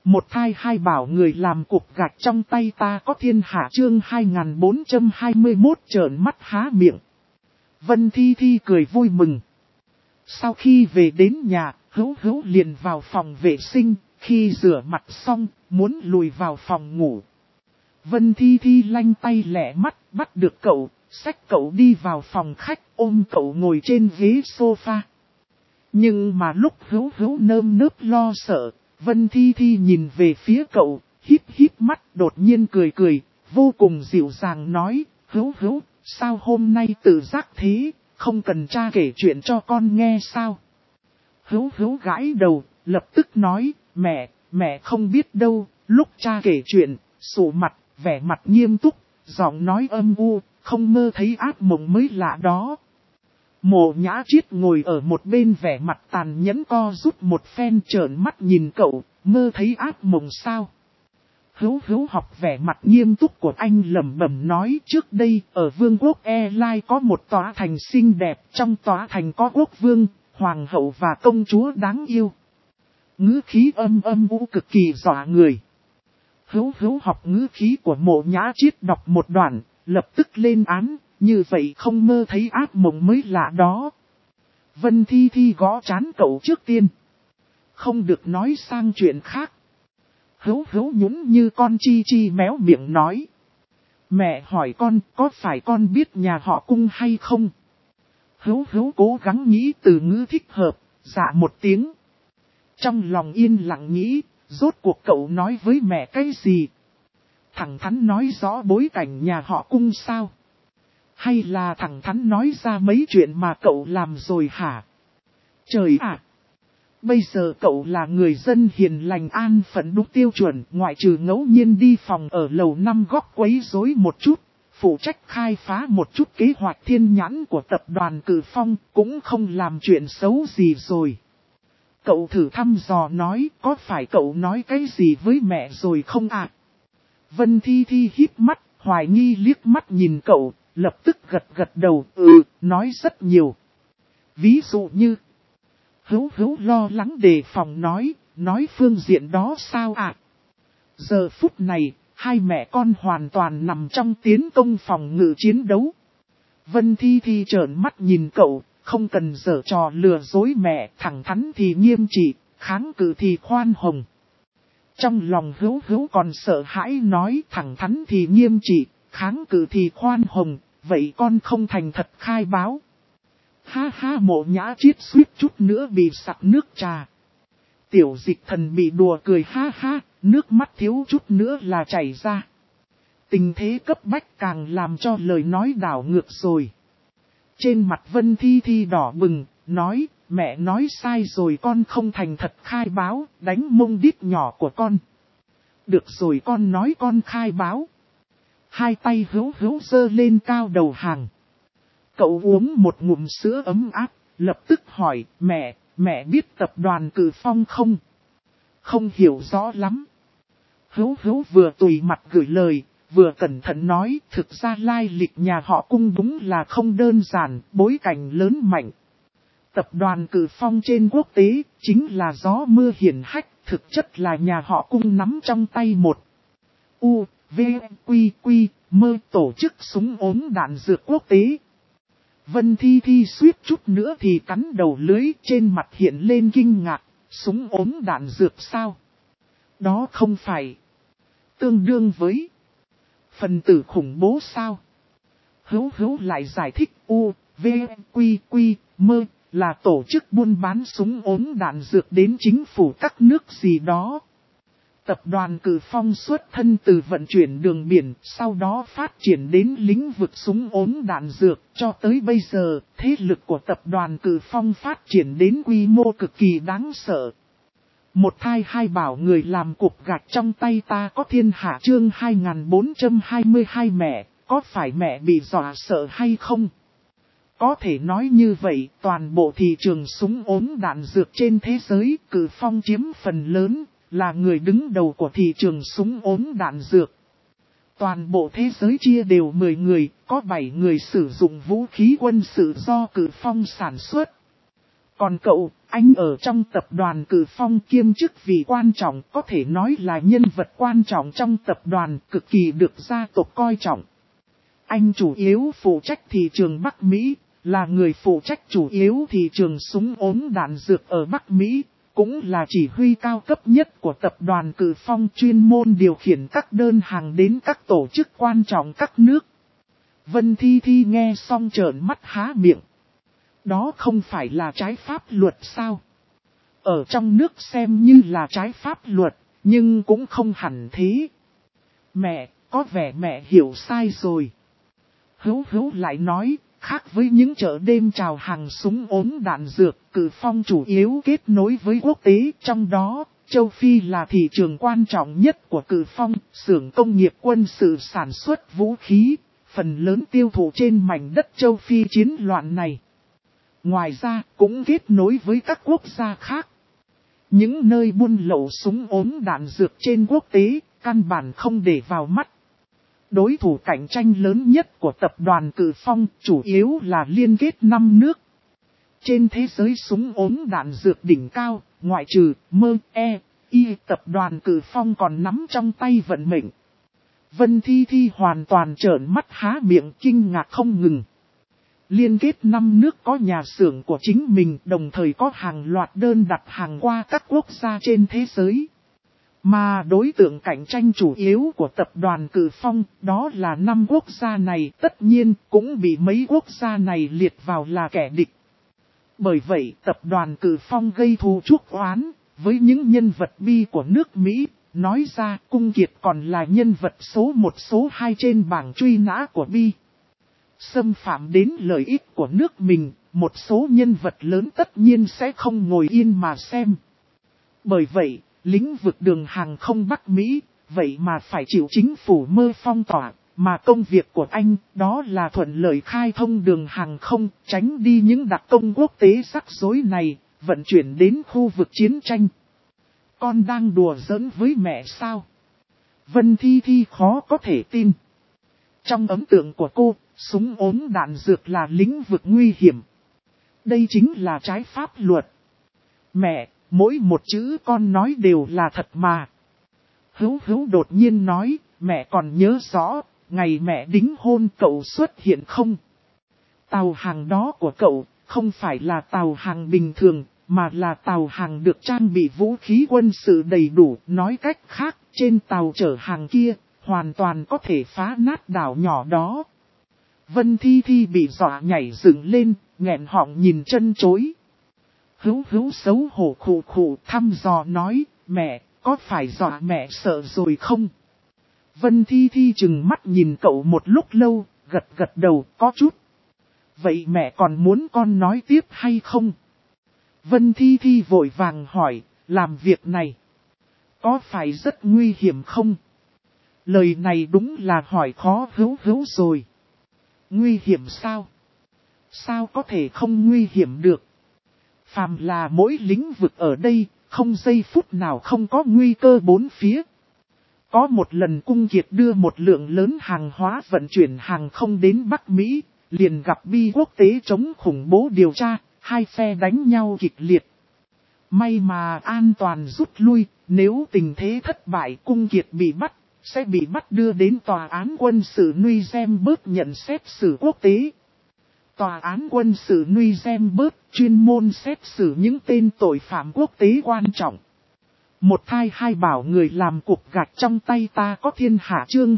Một thai hai bảo người làm cục gạch trong tay ta có thiên hạ chương 2421 trợn mắt há miệng. Vân Thi Thi cười vui mừng. Sau khi về đến nhà, Hữu Hữu liền vào phòng vệ sinh, khi rửa mặt xong, muốn lùi vào phòng ngủ. Vân Thi Thi lanh tay lẻ mắt, bắt được cậu, xách cậu đi vào phòng khách, ôm cậu ngồi trên ghế sofa. Nhưng mà lúc Hữu Hữu nơm nớp lo sợ, Vân Thi Thi nhìn về phía cậu, híp híp mắt, đột nhiên cười cười, vô cùng dịu dàng nói, Hữu Hữu, sao hôm nay tự giác thế, không cần cha kể chuyện cho con nghe sao? Hữu Hữu gãi đầu, lập tức nói, mẹ không biết đâu, lúc cha kể chuyện, sụ mặt, vẻ mặt nghiêm túc, giọng nói âm u, không mơ thấy ác mộng mới lạ đó. Mộ Nhã Triết ngồi ở một bên vẻ mặt tàn nhẫn co rút một phen trợn mắt nhìn cậu, mơ thấy ác mộng sao? Hữu Hữu học vẻ mặt nghiêm túc của anh lẩm bẩm nói trước đây ở Vương quốc Airline có một tòa thành xinh đẹp, trong tòa thành có quốc vương, hoàng hậu và công chúa đáng yêu. Ngữ khí âm u cực kỳ dọa người. Hữu Hữu học ngữ khí của Mộ Nhã Triết đọc một đoạn, lập tức lên án, như vậy không mơ thấy ác mộng mới lạ đó. Vân Thi Thi gõ trán cậu trước tiên. Không được nói sang chuyện khác. Hữu Hữu nhún như con chi chi méo miệng nói. Mẹ hỏi con có phải con biết nhà họ Cung hay không? Hữu Hữu cố gắng nghĩ từ ngữ thích hợp, dạ một tiếng. Trong lòng yên lặng nghĩ, rốt cuộc cậu nói với mẹ cái gì? Thẳng thắn nói rõ bối cảnh nhà họ Cung sao? Hay là thẳng thắn nói ra mấy chuyện mà cậu làm rồi hả? Trời ạ! Bây giờ cậu là người dân hiền lành an phận đúng tiêu chuẩn, ngoại trừ ngẫu nhiên đi phòng ở lầu 5 góc quấy rối một chút, phụ trách khai phá một chút kế hoạch thiên nhãn của tập đoàn Cử Phong, cũng không làm chuyện xấu gì rồi. Cậu thử thăm dò nói, có phải cậu nói cái gì với mẹ rồi không ạ? Vân Thi Thi híp mắt, hoài nghi liếc mắt nhìn cậu, lập tức gật đầu, nói rất nhiều. Ví dụ như, Hữu Hữu lo lắng đề phòng nói phương diện đó sao ạ? Giờ phút này, hai mẹ con hoàn toàn nằm trong tiến công phòng ngự chiến đấu. Vân Thi Thi trợn mắt nhìn cậu, không cần giở trò lừa dối mẹ, thẳng thắn thì nghiêm trị, kháng cự thì khoan hồng. Trong lòng Hữu Hữu còn sợ hãi nói thẳng thắn thì nghiêm trị, kháng cự thì khoan hồng, vậy con không thành thật khai báo. Ha ha, Mộ Nhã Triết suýt chút nữa bị sặc nước trà. Tiểu Dịch Thần bị đùa cười ha ha, nước mắt thiếu chút nữa là chảy ra. Tình thế cấp bách càng làm cho lời nói đảo ngược rồi. Trên mặt Vân Thi Thi đỏ bừng, nói, mẹ nói sai rồi, con không thành thật khai báo, đánh mông đít nhỏ của con. Được rồi, con nói con khai báo. Hai tay Hữu Hữu giơ lên cao đầu hàng. Cậu uống một ngụm sữa ấm áp, lập tức hỏi, mẹ biết tập đoàn Cử Phong không? Không hiểu rõ lắm. Hữu Hữu vừa tùy mặt gửi lời, vừa cẩn thận nói, thực ra lai lịch nhà họ Cung đúng là không đơn giản, bối cảnh lớn mạnh. Tập đoàn Cử Phong trên quốc tế, chính là gió mưa hiển hách, thực chất là nhà họ Cung nắm trong tay một mơ tổ chức súng ốm đạn dược quốc tế. Vân Thi Thi suýt chút nữa thì cắn đầu lưới, trên mặt hiện lên kinh ngạc, súng ốm đạn dược sao? Đó không phải tương đương với phần tử khủng bố sao? Hữu Hữu lại giải thích mơ là tổ chức buôn bán súng ốm đạn dược đến chính phủ các nước gì đó. Tập đoàn Cử Phong xuất thân từ vận chuyển đường biển, sau đó phát triển đến lĩnh vực súng ốm đạn dược, cho tới bây giờ, thế lực của tập đoàn Cử Phong phát triển đến quy mô cực kỳ đáng sợ. Một thai hai bảo người làm cục gạch trong tay ta có thiên hạ chương 2422 mẹ, có phải mẹ bị dọa sợ hay không? Có thể nói như vậy, toàn bộ thị trường súng ốm đạn dược trên thế giới, Cử Phong chiếm phần lớn, là người đứng đầu của thị trường súng ốm đạn dược. Toàn bộ thế giới chia đều 10 người, có 7 người sử dụng vũ khí quân sự do Cử Phong sản xuất. Còn cậu, Anh ở trong tập đoàn Cử Phong kiêm chức vị quan trọng, có thể nói là nhân vật quan trọng trong tập đoàn, cực kỳ được gia tộc coi trọng. Anh chủ yếu phụ trách thị trường Bắc Mỹ, là người phụ trách chủ yếu thị trường súng ốm đạn dược ở Bắc Mỹ, cũng là chỉ huy cao cấp nhất của tập đoàn Cử Phong, chuyên môn điều khiển các đơn hàng đến các tổ chức quan trọng các nước. Vân Thi Thi nghe xong trợn mắt há miệng. Đó không phải là trái pháp luật sao? Ở trong nước xem như là trái pháp luật, nhưng cũng không hẳn thế. Mẹ, có vẻ mẹ hiểu sai rồi. Hữu lại nói, khác với những chợ đêm chào hàng súng ốm đạn dược, Cử Phong chủ yếu kết nối với quốc tế, trong đó, châu Phi là thị trường quan trọng nhất của Cử Phong, xưởng công nghiệp quân sự sản xuất vũ khí, phần lớn tiêu thụ trên mảnh đất châu Phi chiến loạn này. Ngoài ra, cũng kết nối với các quốc gia khác. Những nơi buôn lậu súng ốm đạn dược trên quốc tế, căn bản không để vào mắt. Đối thủ cạnh tranh lớn nhất của tập đoàn Cử Phong chủ yếu là liên kết 5 nước. Trên thế giới súng ốm đạn dược đỉnh cao, ngoại trừ ME, tập đoàn Cử Phong còn nắm trong tay vận mệnh. Vân Thi Thi hoàn toàn trợn mắt há miệng kinh ngạc không ngừng. Liên kết 5 nước có nhà xưởng của chính mình, đồng thời có hàng loạt đơn đặt hàng qua các quốc gia trên thế giới. Mà đối tượng cạnh tranh chủ yếu của tập đoàn Cử Phong, đó là 5 quốc gia này, tất nhiên cũng bị mấy quốc gia này liệt vào là kẻ địch. Bởi vậy tập đoàn Cử Phong gây thù chuốc oán với những nhân vật bi của nước Mỹ, nói ra Cung Kiệt còn là nhân vật số 1 số 2 trên bảng truy nã của bi. Xâm phạm đến lợi ích của nước mình, một số nhân vật lớn tất nhiên sẽ không ngồi yên mà xem. Bởi vậy, lĩnh vực đường hàng không Bắc Mỹ, vậy mà phải chịu chính phủ mơ phong tỏa, mà công việc của anh đó là thuận lợi khai thông đường hàng không, tránh đi những đặc công quốc tế rắc rối này, vận chuyển đến khu vực chiến tranh. Con đang đùa giỡn với mẹ sao? Vân Thi Thi khó có thể tin. Trong ấn tượng của cô, súng ốm đạn dược là lĩnh vực nguy hiểm. Đây chính là trái pháp luật. Mẹ, mỗi một chữ con nói đều là thật mà. Hữu đột nhiên nói, mẹ còn nhớ rõ, ngày mẹ đính hôn cậu xuất hiện không? Tàu hàng đó của cậu, không phải là tàu hàng bình thường, mà là tàu hàng được trang bị vũ khí quân sự đầy đủ. Nói cách khác, trên tàu chở hàng kia, hoàn toàn có thể phá nát đảo nhỏ đó. Vân Thi Thi bị dọa nhảy dựng lên, nghẹn họng nhìn chân chối. Hữu xấu hổ khụ thăm dò nói, mẹ, có phải dọa mẹ sợ rồi không? Vân Thi Thi chừng mắt nhìn cậu một lúc lâu, gật đầu, có chút. Vậy mẹ còn muốn con nói tiếp hay không? Vân Thi Thi vội vàng hỏi, làm việc này, có phải rất nguy hiểm không? Lời này đúng là hỏi khó Hữu rồi. Nguy hiểm sao? Sao có thể không nguy hiểm được? Phàm là mỗi lĩnh vực ở đây, không giây phút nào không có nguy cơ bốn phía. Có một lần Cung Kiệt đưa một lượng lớn hàng hóa vận chuyển hàng không đến Bắc Mỹ, liền gặp bi quốc tế chống khủng bố điều tra, hai phe đánh nhau kịch liệt. May mà an toàn rút lui, nếu tình thế thất bại Cung Kiệt bị bắt, sẽ bị bắt đưa đến tòa án quân sự Nuremberg nhận xét xử quốc tế. Tòa án quân sự Nuremberg chuyên môn xét xử những tên tội phạm quốc tế quan trọng. Một thai hai bảo người làm cục gạch trong tay ta có thiên hạ chương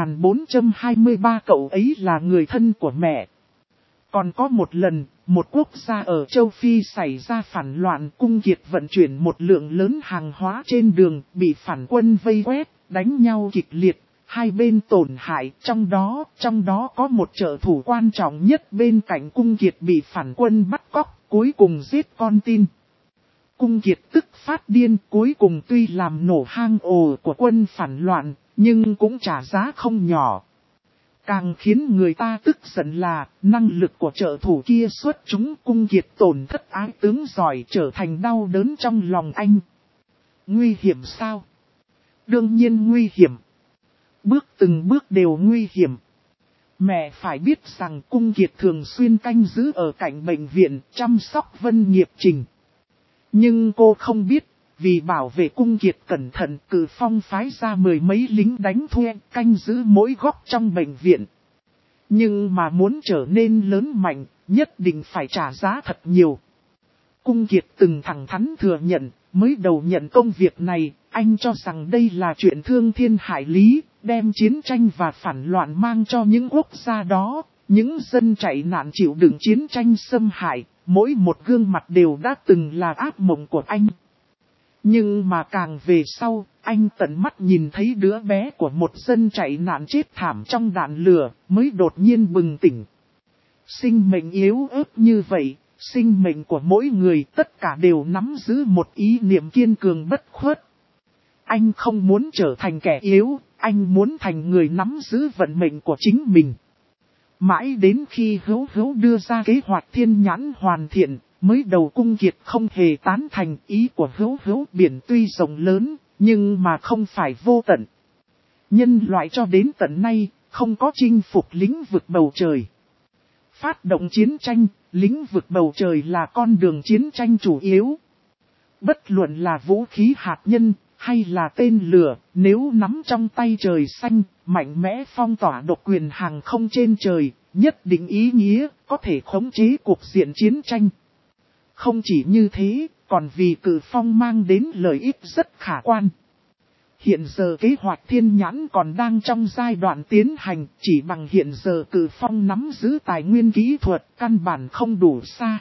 2423 cậu ấy là người thân của mẹ. Còn có một lần, một quốc gia ở châu Phi xảy ra phản loạn Cung Kiệt vận chuyển một lượng lớn hàng hóa trên đường bị phản quân vây quét, đánh nhau kịch liệt, hai bên tổn hại, trong đó có một trợ thủ quan trọng nhất bên cạnh Cung Kiệt bị phản quân bắt cóc, cuối cùng giết con tin. Cung Kiệt tức phát điên, cuối cùng tuy làm nổ hang ổ của quân phản loạn, nhưng cũng trả giá không nhỏ. Càng khiến người ta tức giận là, năng lực của trợ thủ kia xuất chúng Cung Kiệt tổn thất ái tướng giỏi trở thành đau đớn trong lòng anh. Nguy hiểm sao? Đương nhiên nguy hiểm. Từng bước đều nguy hiểm. Mẹ phải biết rằng Cung Kiệt thường xuyên canh giữ ở cạnh bệnh viện chăm sóc Vân Nghiệp Trình. Nhưng cô không biết, vì bảo vệ cung kiệt cẩn thận, Cử Phong phái ra 10 mấy lính đánh thuê canh giữ mỗi góc trong bệnh viện. Nhưng mà muốn trở nên lớn mạnh, nhất định phải trả giá thật nhiều. Cung kiệt từng thẳng thắn thừa nhận, mới đầu nhận công việc này, anh cho rằng đây là chuyện thương thiên hại lý, đem chiến tranh và phản loạn mang cho những quốc gia đó. Những dân chạy nạn chịu đựng chiến tranh xâm hại, mỗi một gương mặt đều đã từng là ác mộng của anh. Nhưng mà càng về sau, anh tận mắt nhìn thấy đứa bé của một dân chạy nạn chết thảm trong đạn lửa, mới đột nhiên bừng tỉnh. Sinh mệnh yếu ớt như vậy, sinh mệnh của mỗi người tất cả đều nắm giữ một ý niệm kiên cường bất khuất. Anh không muốn trở thành kẻ yếu, anh muốn thành người nắm giữ vận mệnh của chính mình. Mãi đến khi Hữu Hữu đưa ra kế hoạch thiên nhãn hoàn thiện, mới đầu cung kiệt không hề tán thành ý của Hữu Hữu. Biển tuy rộng lớn, nhưng mà không phải vô tận. Nhân loại cho đến tận nay, không có chinh phục lĩnh vực bầu trời. Phát động chiến tranh, lĩnh vực bầu trời là con đường chiến tranh chủ yếu. Bất luận là vũ khí hạt nhân, hay là tên lửa, nếu nắm trong tay trời xanh, mạnh mẽ phong tỏa độc quyền hàng không trên trời, nhất định ý nghĩa, có thể khống chế cuộc diện chiến tranh. Không chỉ như thế, còn vì Cử Phong mang đến lợi ích rất khả quan. Hiện giờ kế hoạch thiên nhãn còn đang trong giai đoạn tiến hành, chỉ bằng hiện giờ Cử Phong nắm giữ tài nguyên kỹ thuật, căn bản không đủ xa.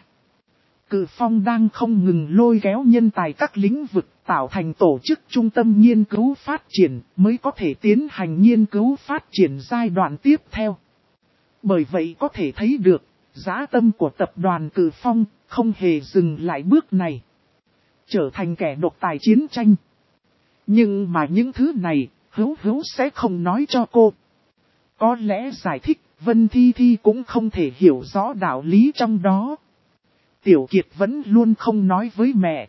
Cử Phong đang không ngừng lôi kéo nhân tài các lĩnh vực, tạo thành tổ chức trung tâm nghiên cứu phát triển, mới có thể tiến hành nghiên cứu phát triển giai đoạn tiếp theo. Bởi vậy có thể thấy được, dã tâm của tập đoàn Cử Phong không hề dừng lại bước này. Trở thành kẻ độc tài chiến tranh. Nhưng mà những thứ này, Hữu Hữu sẽ không nói cho cô. Có lẽ giải thích, Vân Thi Thi cũng không thể hiểu rõ đạo lý trong đó. Tiểu Kiệt vẫn luôn không nói với mẹ.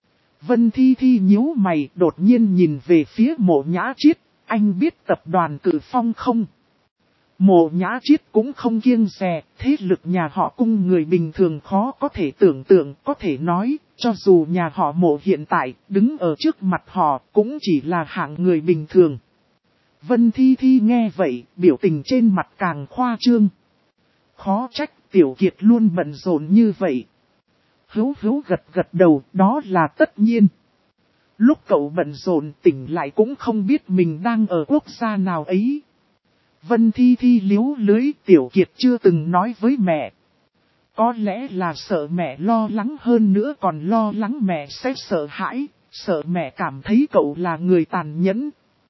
Vân Thi Thi nhíu mày đột nhiên nhìn về phía Mộ Nhã Chiết, anh biết tập đoàn Cử Phong không? Mộ Nhã Chiết cũng không kiêng dè, thế lực nhà họ Cung người bình thường khó có thể tưởng tượng, có thể nói, cho dù nhà họ Mộ hiện tại đứng ở trước mặt họ cũng chỉ là hạng người bình thường. Vân Thi Thi nghe vậy, biểu tình trên mặt càng khoa trương. Khó trách Tiểu Kiệt luôn bận rộn như vậy. Hữu Hữu gật gật đầu, đó là tất nhiên. Lúc cậu bận rộn tỉnh lại cũng không biết mình đang ở quốc gia nào ấy. Vân Thi Thi liếu lưới, Tiểu Kiệt chưa từng nói với mẹ. Có lẽ là sợ mẹ lo lắng hơn nữa, còn lo lắng mẹ sẽ sợ hãi, sợ mẹ cảm thấy cậu là người tàn nhẫn.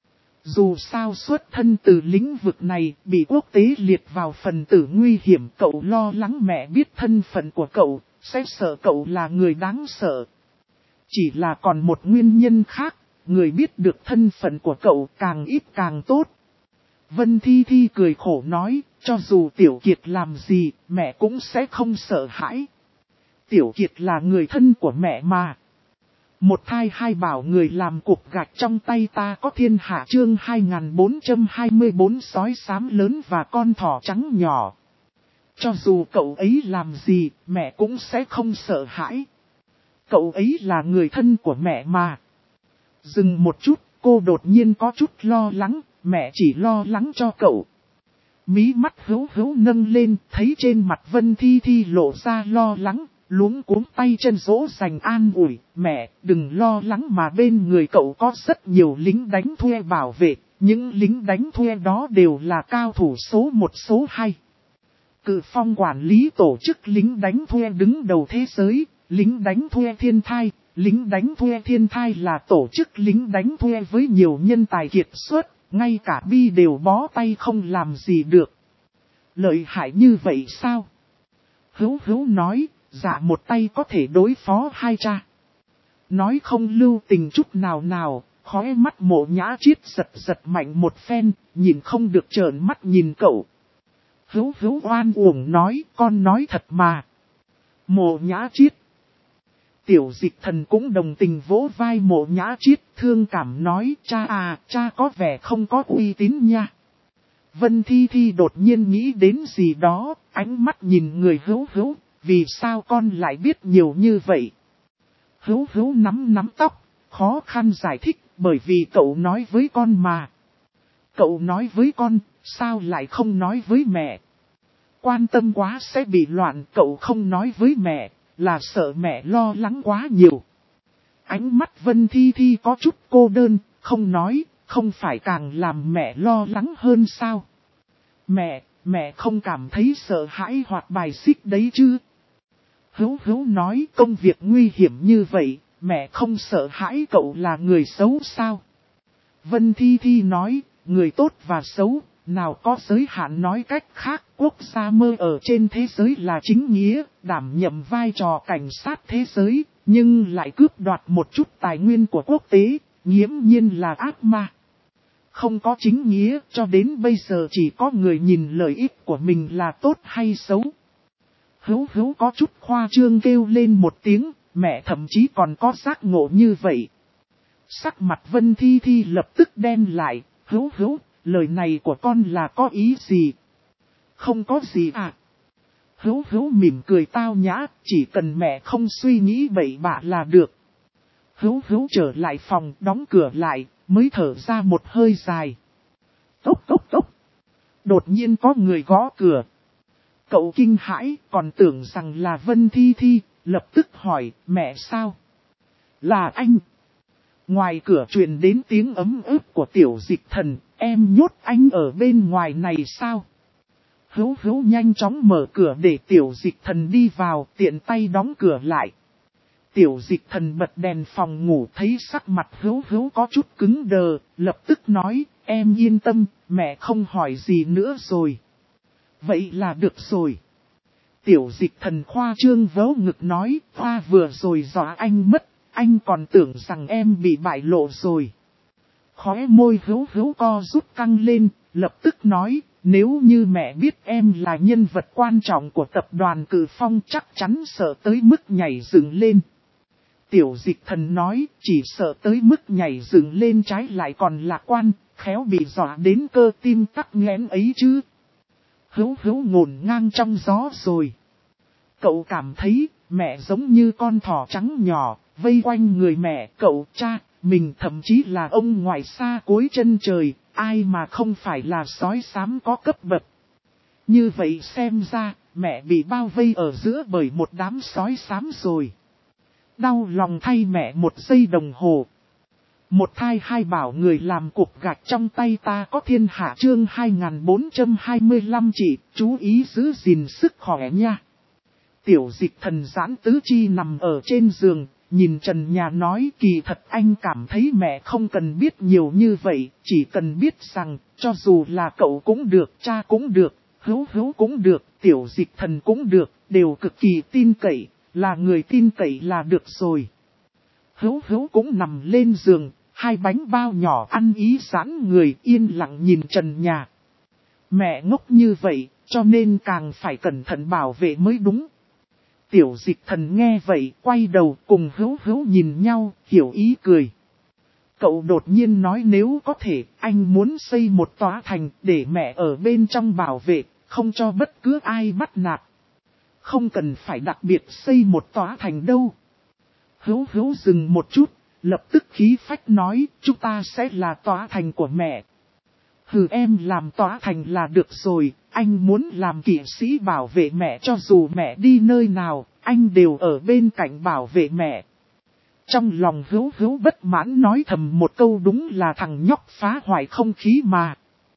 Dù sao xuất thân từ lĩnh vực này, bị quốc tế liệt vào phần tử nguy hiểm, cậu lo lắng mẹ biết thân phận của cậu, sẽ sợ cậu là người đáng sợ. Chỉ là còn một nguyên nhân khác, người biết được thân phận của cậu càng ít càng tốt. Vân Thi Thi cười khổ nói, cho dù Tiểu Kiệt làm gì, mẹ cũng sẽ không sợ hãi. Tiểu Kiệt là người thân của mẹ mà. Một thai hai bảo người làm cục gạch trong tay ta có thiên hạ chương 2424 sói xám lớn và con thỏ trắng nhỏ. Cho dù cậu ấy làm gì, mẹ cũng sẽ không sợ hãi. Cậu ấy là người thân của mẹ mà. Dừng một chút, cô đột nhiên có chút lo lắng, mẹ chỉ lo lắng cho cậu. Mí mắt Hữu Hữu nâng lên, thấy trên mặt Vân Thi Thi lộ ra lo lắng, luống cuống tay chân dỗ dành an ủi, mẹ đừng lo lắng mà bên người cậu có rất nhiều lính đánh thuê bảo vệ, những lính đánh thuê đó đều là cao thủ số 1 số 2. Cử Phong quản lý tổ chức lính đánh thuê đứng đầu thế giới, lính đánh thuê thiên thai. Lính đánh thuê thiên thai là tổ chức lính đánh thuê với nhiều nhân tài kiệt xuất, ngay cả Bi đều bó tay không làm gì được. Lợi hại như vậy sao? Hữu Hữu nói, dạ một tay có thể đối phó hai cha. Nói không lưu tình chút nào nào, khóe mắt Mộ Nhã Chiết giật giật mạnh một phen, nhìn không được trợn mắt nhìn cậu. Hữu Hữu oan uổng nói, con nói thật mà. Mộ Nhã Chiết. Tiểu Dịch Thần cũng đồng tình vỗ vai Mộ Nhã Chiết, thương cảm nói, cha có vẻ không có uy tín nha. Vân Thi Thi đột nhiên nghĩ đến gì đó, ánh mắt nhìn người Hữu Hữu, vì sao con lại biết nhiều như vậy? Hữu Hữu nắm tóc, khó khăn giải thích, bởi vì cậu nói với con mà. Cậu nói với con, sao lại không nói với mẹ? Quan tâm quá sẽ bị loạn, cậu không nói với mẹ, là sợ mẹ lo lắng quá nhiều. Ánh mắt Vân Thi Thi có chút cô đơn, không nói, không phải càng làm mẹ lo lắng hơn sao? Mẹ không cảm thấy sợ hãi hoặc bài xích đấy chứ? Hữu Hữu nói công việc nguy hiểm như vậy, mẹ không sợ hãi cậu là người xấu sao? Vân Thi Thi nói, người tốt và xấu, nào có giới hạn, nói cách khác, quốc gia mơ ở trên thế giới là chính nghĩa, đảm nhiệm vai trò cảnh sát thế giới, nhưng lại cướp đoạt một chút tài nguyên của quốc tế, nghiễm nhiên là ác ma. Không có chính nghĩa, cho đến bây giờ chỉ có người nhìn lợi ích của mình là tốt hay xấu. Hữu Hữu có chút khoa trương kêu lên một tiếng, mẹ thậm chí còn có giác ngộ như vậy. Sắc mặt Vân Thi Thi lập tức đen lại, Hữu Hữu, lời này của con là có ý gì? Không có gì à? Hữu Hữu mỉm cười tao nhã, chỉ cần mẹ không suy nghĩ bậy bạ là được. Hữu Hữu trở lại phòng, đóng cửa lại, mới thở ra một hơi dài. Tốc tốc tốc. Đột nhiên có người gõ cửa. Cậu kinh hãi, còn tưởng rằng là Vân Thi Thi, lập tức hỏi, mẹ sao? Là anh. Ngoài cửa truyền đến tiếng ấm ức của Tiểu Dịch Thần, em nhốt anh ở bên ngoài này sao? Hữu Hữu nhanh chóng mở cửa để Tiểu Dịch Thần đi vào, tiện tay đóng cửa lại. Tiểu Dịch Thần bật đèn phòng ngủ, thấy sắc mặt Hữu Hữu có chút cứng đờ, lập tức nói, em yên tâm, mẹ không hỏi gì nữa rồi. Vậy là được rồi. Tiểu Dịch Thần khoa trương vớ ngực nói, Hoa vừa rồi dọa anh mất, anh còn tưởng rằng em bị bại lộ rồi. Khóe môi Hữu Hữu co rút căng lên, lập tức nói, nếu như mẹ biết em là nhân vật quan trọng của tập đoàn Cử Phong chắc chắn sợ tới mức nhảy dựng lên. Tiểu Dịch Thần nói, chỉ sợ tới mức nhảy dựng lên trái lại còn lạc quan, khéo bị dọa đến cơ tim tắc nghẽn ấy chứ. Hữu Hữu ngổn ngang trong gió rồi. Cậu cảm thấy, mẹ giống như con thỏ trắng nhỏ, vây quanh người mẹ, cậu, cha, mình thậm chí là ông ngoại xa cuối chân trời, ai mà không phải là sói xám có cấp bậc. Như vậy xem ra, mẹ bị bao vây ở giữa bởi một đám sói xám rồi. Đau lòng thay mẹ một giây đồng hồ. Một thai hai bảo người làm cục gạch trong tay ta có thiên hạ chương 2425 chị, chú ý giữ gìn sức khỏe nha. Tiểu Dịch Thần giãn tứ chi nằm ở trên giường, nhìn trần nhà nói kỳ thật anh cảm thấy mẹ không cần biết nhiều như vậy, chỉ cần biết rằng, cho dù là cậu cũng được, cha cũng được, Hữu Hữu cũng được, Tiểu Dịch Thần cũng được, đều cực kỳ tin cậy, là người tin cậy là được rồi. Hữu Hữu cũng nằm lên giường, hai bánh bao nhỏ ăn ý giãn người yên lặng nhìn trần nhà. Mẹ ngốc như vậy, cho nên càng phải cẩn thận bảo vệ mới đúng. Tiểu Dịch Thần nghe vậy, quay đầu cùng Hữu Hữu nhìn nhau, hiểu ý cười. Cậu đột nhiên nói nếu có thể, anh muốn xây một tòa thành để mẹ ở bên trong bảo vệ, không cho bất cứ ai bắt nạt. Không cần phải đặc biệt xây một tòa thành đâu. Hữu Hữu dừng một chút, lập tức khí phách nói, chúng ta sẽ là tòa thành của mẹ. Hừ, em làm tòa thành là được rồi, anh muốn làm kỵ sĩ bảo vệ mẹ, cho dù mẹ đi nơi nào, anh đều ở bên cạnh bảo vệ mẹ. Trong lòng Hữu Hữu bất mãn nói thầm một câu, đúng là thằng nhóc phá hoại không khí mà.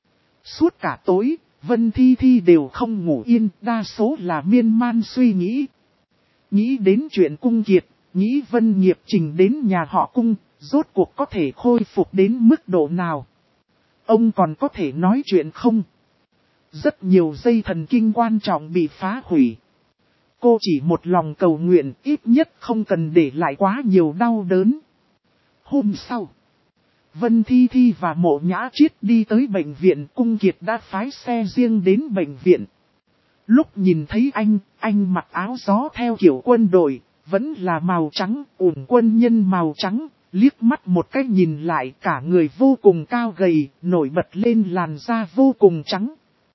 Suốt cả tối, Vân Thi Thi đều không ngủ yên, đa số là miên man suy nghĩ. Nghĩ đến chuyện Cung Kiệt, nghĩ Vân Nghiệp Trình đến nhà họ Cung, rốt cuộc có thể khôi phục đến mức độ nào. Ông còn có thể nói chuyện không? Rất nhiều dây thần kinh quan trọng bị phá hủy. Cô chỉ một lòng cầu nguyện, ít nhất không cần để lại quá nhiều đau đớn. Hôm sau, Vân Thi Thi và Mộ Nhã Triết đi tới bệnh viện, Cung Kiệt đã phái xe riêng đến bệnh viện. Lúc nhìn thấy anh mặc áo gió theo kiểu quân đội, vẫn là màu trắng, ủn quân nhân màu trắng, liếc mắt một cái nhìn lại cả người vô cùng cao gầy, nổi bật lên làn da vô cùng trắng.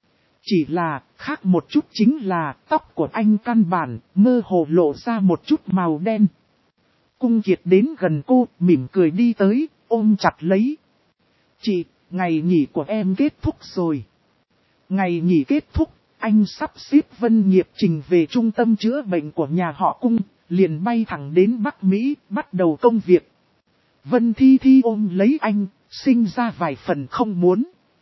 Chỉ là, khác một chút chính là, tóc của anh căn bản, mơ hồ lộ ra một chút màu đen. Cung Kiệt đến gần cô, mỉm cười đi tới, ôm chặt lấy. Chị, ngày nghỉ của em kết thúc rồi. Ngày nghỉ kết thúc, anh sắp xếp Vân Nghiệp Trình về trung tâm chữa bệnh của nhà họ Cung, liền bay thẳng đến Bắc Mỹ, bắt đầu công việc. Vân Thi Thi ôm lấy anh, sinh ra vài phần không muốn.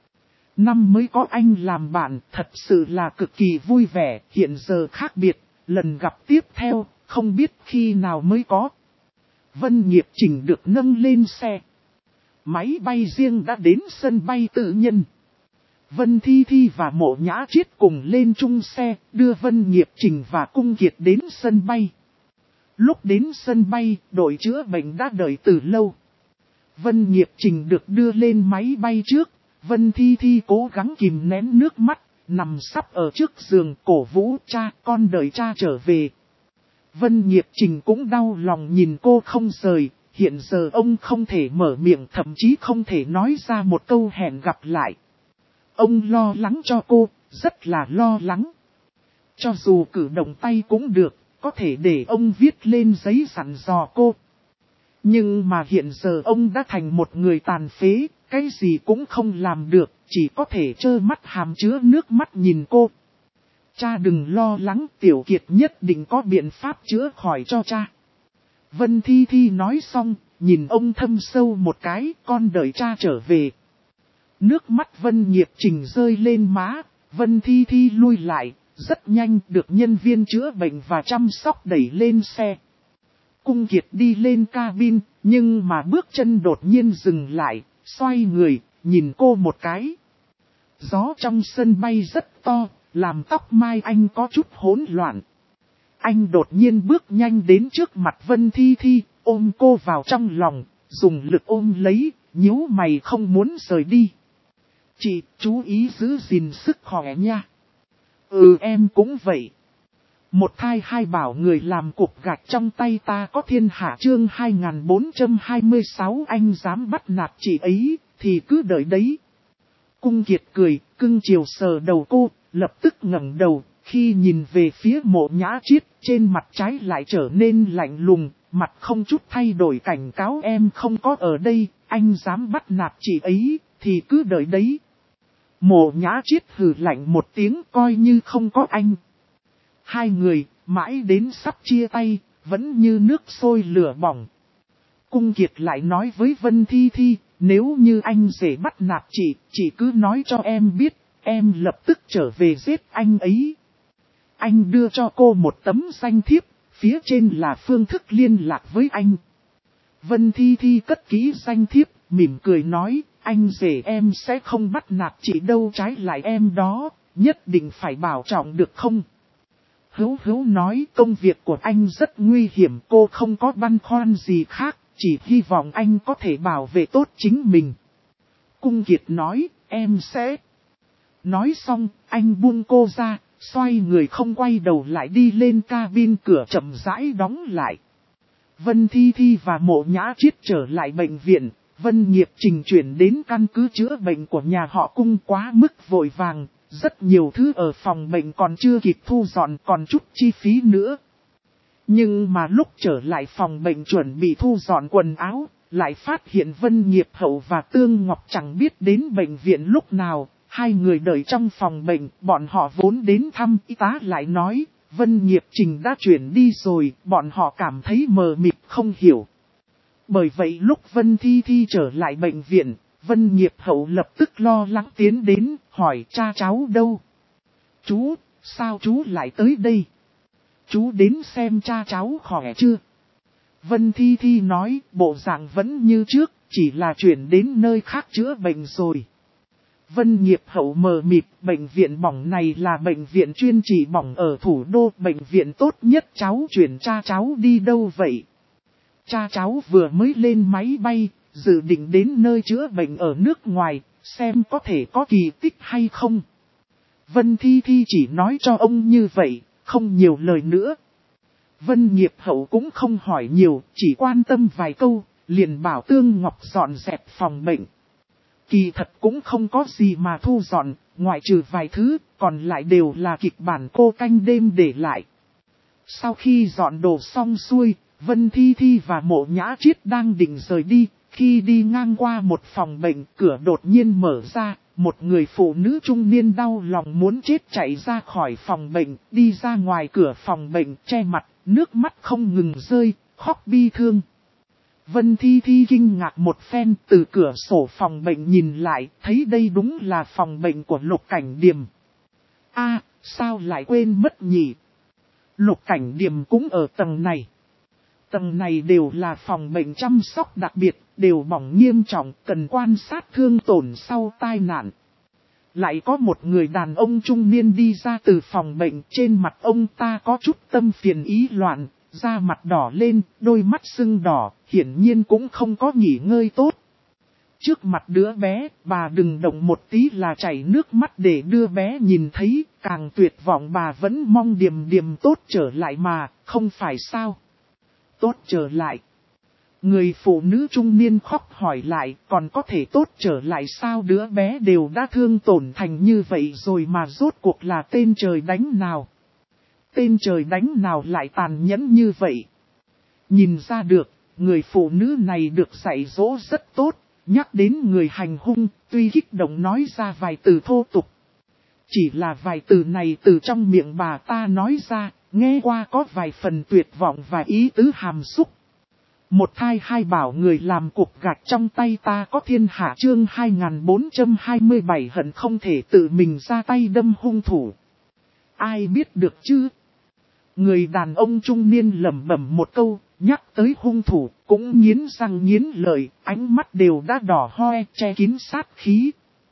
Năm mới có anh làm bạn, thật sự là cực kỳ vui vẻ, hiện giờ khác biệt, lần gặp tiếp theo, không biết khi nào mới có. Vân Nghiệp Trình được nâng lên xe. Máy bay riêng đã đến sân bay tự nhân. Vân Thi Thi và Mộ Nhã Chiết cùng lên chung xe, đưa Vân Nghiệp Trình và Cung Kiệt đến sân bay. Lúc đến sân bay, đội chữa bệnh đã đợi từ lâu. Vân Nghiệp Trình được đưa lên máy bay trước, Vân Thi Thi cố gắng kìm nén nước mắt, nằm sắp ở trước giường cổ vũ cha, con đợi cha trở về. Vân Nghiệp Trình cũng đau lòng nhìn cô không rời, hiện giờ ông không thể mở miệng, thậm chí không thể nói ra một câu hẹn gặp lại. Ông lo lắng cho cô, rất là lo lắng. Cho dù cử động tay cũng được, có thể để ông viết lên giấy dặn dò cô. Nhưng mà hiện giờ ông đã thành một người tàn phế, cái gì cũng không làm được, chỉ có thể trơ mắt hàm chứa nước mắt nhìn cô. Cha đừng lo lắng, Tiểu Kiệt nhất định có biện pháp chữa khỏi cho cha. Vân Thi Thi nói xong, nhìn ông thâm sâu một cái, con đợi cha trở về. Nước mắt Vân Nghiệp Trình rơi lên má, Vân Thi Thi lui lại, rất nhanh được nhân viên chữa bệnh và chăm sóc đẩy lên xe. Cung Kiệt đi lên cabin, nhưng mà bước chân đột nhiên dừng lại, xoay người, nhìn cô một cái. Gió trong sân bay rất to, làm tóc mai anh có chút hỗn loạn. Anh đột nhiên bước nhanh đến trước mặt Vân Thi Thi, ôm cô vào trong lòng, dùng lực ôm lấy, nhíu mày không muốn rời đi. Chị, chú ý giữ gìn sức khỏe nha. Em cũng vậy. Một thai hai bảo người làm cục gạch trong tay ta có thiên hạ chương 2426 anh dám bắt nạt chị ấy, thì cứ đợi đấy. Cung Kiệt cười, cưng chiều sờ đầu cô, lập tức ngẩng đầu, khi nhìn về phía Mộ Nhã Chiết, trên mặt trái lại trở nên lạnh lùng, mặt không chút thay đổi cảnh cáo em không có ở đây, anh dám bắt nạt chị ấy, thì cứ đợi đấy. Mộ Nhã Chiết hừ lạnh một tiếng coi như không có anh. Hai người, mãi đến sắp chia tay, vẫn như nước sôi lửa bỏng. Cung Kiệt lại nói với Vân Thi Thi, nếu như anh rể bắt nạt chị cứ nói cho em biết, em lập tức trở về giết anh ấy. Anh đưa cho cô một tấm danh thiếp, phía trên là phương thức liên lạc với anh. Vân Thi Thi cất kỹ danh thiếp, mỉm cười nói, anh rể em sẽ không bắt nạt chị đâu, trái lại em đó, nhất định phải bảo trọng được không? Hữu nói công việc của anh rất nguy hiểm, cô không có băn khoăn gì khác, chỉ hy vọng anh có thể bảo vệ tốt chính mình. Cung Kiệt nói, em sẽ. Nói xong, anh buông cô ra, xoay người không quay đầu lại đi lên cabin, cửa chậm rãi đóng lại. Vân Thi Thi và Mộ Nhã Chiết trở lại bệnh viện, Vân Nghiệp Trình chuyển đến căn cứ chữa bệnh của nhà họ Cung quá mức vội vàng. Rất nhiều thứ ở phòng bệnh còn chưa kịp thu dọn, còn chút chi phí nữa. Nhưng mà lúc trở lại phòng bệnh chuẩn bị thu dọn quần áo, lại phát hiện Vân Nghiệp Hậu và Tương Ngọc chẳng biết đến bệnh viện lúc nào. Hai người đợi trong phòng bệnh, bọn họ vốn đến thăm, y tá lại nói, Vân Nghiệp Trình đã chuyển đi rồi, bọn họ cảm thấy mờ mịt không hiểu. Bởi vậy lúc Vân Thi Thi trở lại bệnh viện, Vân Nghiệp Hậu lập tức lo lắng tiến đến, hỏi cha cháu đâu? Chú, sao chú lại tới đây? Chú đến xem cha cháu khỏe chưa? Vân Thi Thi nói, bộ dạng vẫn như trước, chỉ là chuyển đến nơi khác chữa bệnh rồi. Vân Nghiệp Hậu mờ mịt, bệnh viện bỏng này là bệnh viện chuyên trị bỏng ở thủ đô, bệnh viện tốt nhất, cháu chuyển cha cháu đi đâu vậy? Cha cháu vừa mới lên máy bay, dự định đến nơi chữa bệnh ở nước ngoài, xem có thể có kỳ tích hay không. Vân Thi Thi chỉ nói cho ông như vậy, không nhiều lời nữa. Vân Nghiệp Hậu cũng không hỏi nhiều, chỉ quan tâm vài câu, liền bảo Tương Ngọc dọn dẹp phòng bệnh. Kỳ thật cũng không có gì mà thu dọn, ngoại trừ vài thứ, còn lại đều là kịch bản cô canh đêm để lại. Sau khi dọn đồ xong xuôi, Vân Thi Thi và Mộ Nhã Triết đang định rời đi, khi đi ngang qua một phòng bệnh, cửa đột nhiên mở ra, một người phụ nữ trung niên đau lòng muốn chết chạy ra khỏi phòng bệnh, đi ra ngoài cửa phòng bệnh, che mặt, nước mắt không ngừng rơi, khóc bi thương. Vân Thi Thi kinh ngạc một phen, từ cửa sổ phòng bệnh nhìn lại, thấy đây đúng là phòng bệnh của Lục Cảnh Điềm. Sao lại quên mất nhỉ? Lục Cảnh Điềm cũng ở tầng này. Tầng này đều là phòng bệnh chăm sóc đặc biệt, đều bỏng nghiêm trọng, cần quan sát thương tổn sau tai nạn. Lại có một người đàn ông trung niên đi ra từ phòng bệnh, trên mặt ông ta có chút tâm phiền ý loạn, da mặt đỏ lên, đôi mắt sưng đỏ, hiển nhiên cũng không có nghỉ ngơi tốt. Trước mặt đứa bé, bà đừng động một tí là chảy nước mắt để đưa bé nhìn thấy, càng tuyệt vọng bà vẫn mong Điềm Điềm tốt trở lại mà, không phải sao? Tốt trở lại. Người phụ nữ trung niên khóc hỏi lại, còn có thể tốt trở lại sao? Đứa bé đều đã thương tổn thành như vậy rồi mà rốt cuộc là tên trời đánh nào? Tên trời đánh nào lại tàn nhẫn như vậy? Nhìn ra được, người phụ nữ này được dạy dỗ rất tốt, nhắc đến người hành hung, tuy kích động nói ra vài từ thô tục. Chỉ là vài từ này từ trong miệng bà ta nói ra, nghe qua có vài phần tuyệt vọng và ý tứ hàm xúc. Một thai hai bảo người làm cục gạch trong tay ta có thiên hạ chương 2427 hận không thể tự mình ra tay đâm hung thủ. Ai biết được chứ? Người đàn ông trung niên lẩm bẩm một câu, nhắc tới hung thủ, cũng nghiến răng nghiến lợi, ánh mắt đều đã đỏ hoe, che kín sát khí.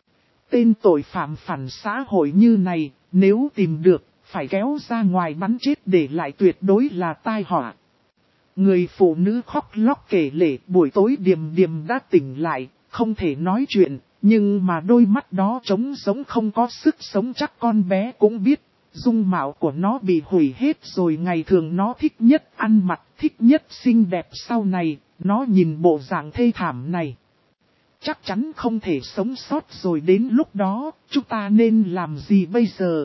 Tên tội phạm phản xã hội như này, nếu tìm được, phải kéo ra ngoài bắn chết để lại tuyệt đối là tai họa. Người phụ nữ khóc lóc kể lể, buổi tối Điềm Điềm đã tỉnh lại, không thể nói chuyện, nhưng mà đôi mắt đó trống giống không có sức sống, chắc con bé cũng biết. Dung mạo của nó bị hủy hết rồi, ngày thường nó thích nhất ăn mặc, thích nhất xinh đẹp, sau này, nó nhìn bộ dạng thê thảm này. Chắc chắn không thể sống sót rồi, đến lúc đó, chúng ta nên làm gì bây giờ?